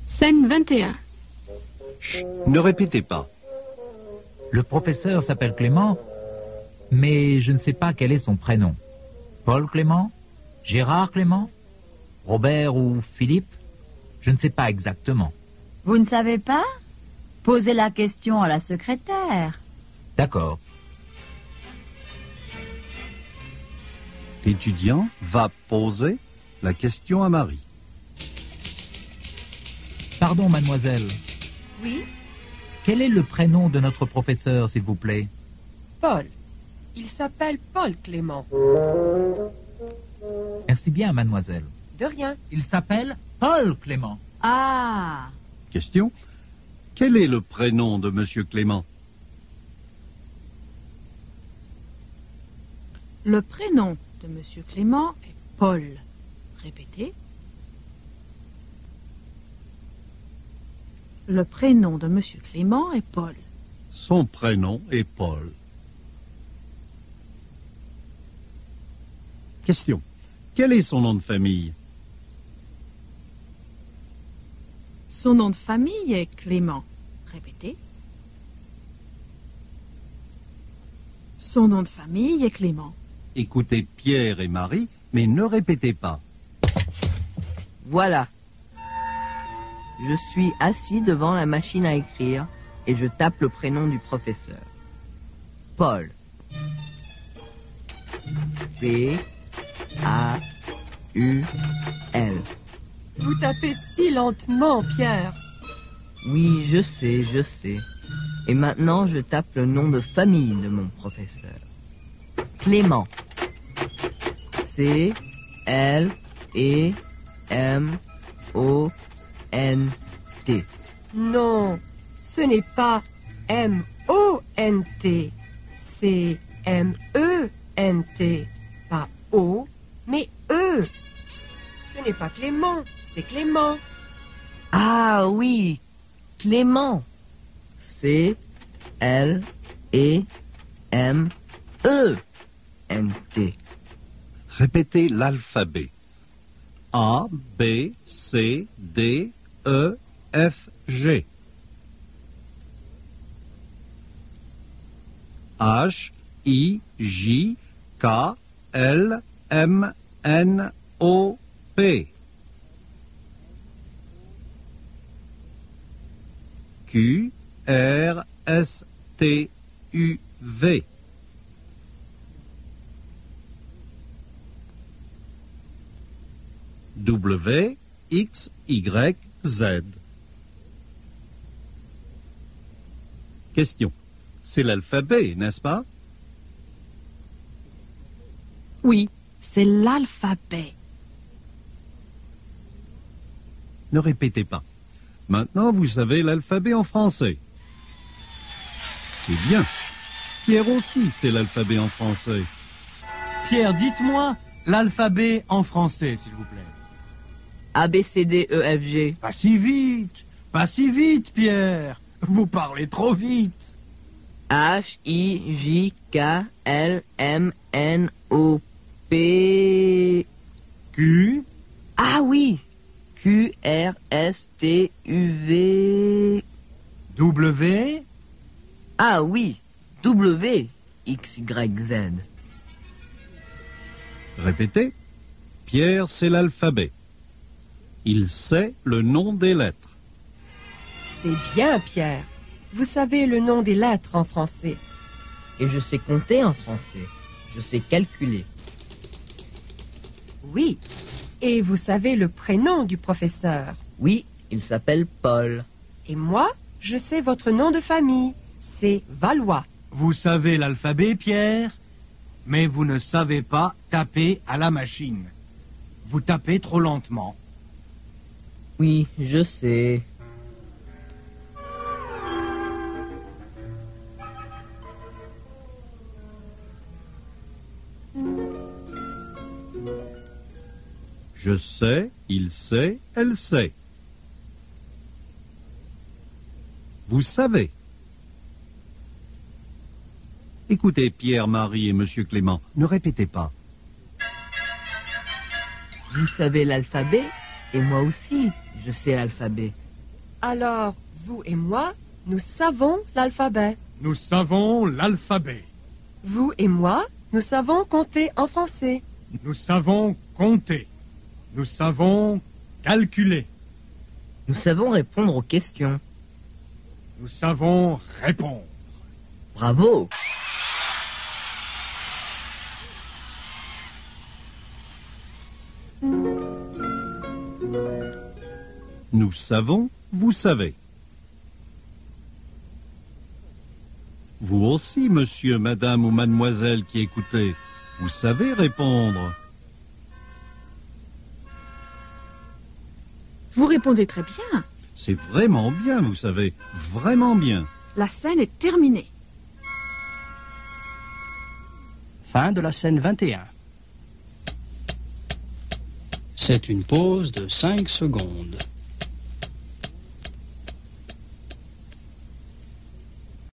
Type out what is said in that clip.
Scène 21. Chut, ne répétez pas. Le professeur s'appelle Clément, mais je ne sais pas quel est son prénom. Paul Clément? Gérard Clément? Robert ou Philippe? Je ne sais pas exactement. Vous ne savez pas? Posez la question à la secrétaire. D'accord. L'étudiant va poser la question à Marie. Pardon, mademoiselle. Oui, Quel est le prénom de notre professeur, s'il vous plaît? Paul. Il s'appelle Paul Clément. Merci bien, mademoiselle. De rien. Il s'appelle Paul Clément. Ah! Question. Quel est le prénom de Monsieur Clément? Le prénom de Monsieur Clément est Paul. Répétez. Le prénom de Monsieur Clément est Paul. Son prénom est Paul. Question. Quel est son nom de famille? Son nom de famille est Clément. Répétez. Son nom de famille est Clément. Écoutez Pierre et Marie, mais ne répétez pas. Voilà. Je suis assis devant la machine à écrire et je tape le prénom du professeur. Paul. P-A-U-L. Vous tapez si lentement, Pierre. Oui, je sais. Et maintenant, je tape le nom de famille de mon professeur. Clément. C-L-E-M-O-N-T. Non, ce n'est pas M-O-N-T. C'est M-E-N-T. Pas O, mais E. Ce n'est pas Clément, c'est Clément. Ah oui, Clément. C-L-E-M-E-N-T. Répétez l'alphabet. A, B, C, D, E, F, G. H, I, J, K, L, M, N, O, P. Q, R, S, T, U, V. W, X, Y, Z. Question. C'est l'alphabet, n'est-ce pas? Oui, c'est l'alphabet. Ne répétez pas. Maintenant, vous savez l'alphabet en français. C'est bien. Pierre aussi, c'est l'alphabet en français. Pierre, dites-moi l'alphabet en français, s'il vous plaît. A, B, C, D, E, F, G. Pas si vite, Pierre. Vous parlez trop vite. H, I, J, K, L, M, N, O, P. Q. Ah oui. Q, R, S, T, U, V. W. Ah oui. W, X, Y, Z. Répétez. Pierre, c'est l'alphabet. Il sait le nom des lettres. C'est bien, Pierre. Vous savez le nom des lettres en français. Et je sais compter en français. Je sais calculer. Oui. Et vous savez le prénom du professeur. Oui, il s'appelle Paul. Et moi, je sais votre nom de famille. C'est Valois. Vous savez l'alphabet, Pierre, mais vous ne savez pas taper à la machine. Vous tapez trop lentement. Oui, je sais. Je sais, il sait, elle sait. Vous savez. Écoutez Pierre, Marie et Monsieur Clément, ne répétez pas. Vous savez l'alphabet, et moi aussi, je sais l'alphabet. Alors, vous et moi, nous savons l'alphabet. Nous savons l'alphabet. Vous et moi, nous savons compter en français. Nous savons compter. Nous savons calculer. Nous savons répondre aux questions. Nous savons répondre. Bravo! Nous savons, vous savez. Vous aussi, monsieur, madame ou mademoiselle qui écoutez, vous savez répondre. Vous répondez très bien. C'est vraiment bien, vous savez, vraiment bien. La scène est terminée. Fin de la scène 21. C'est une pause de 5 secondes.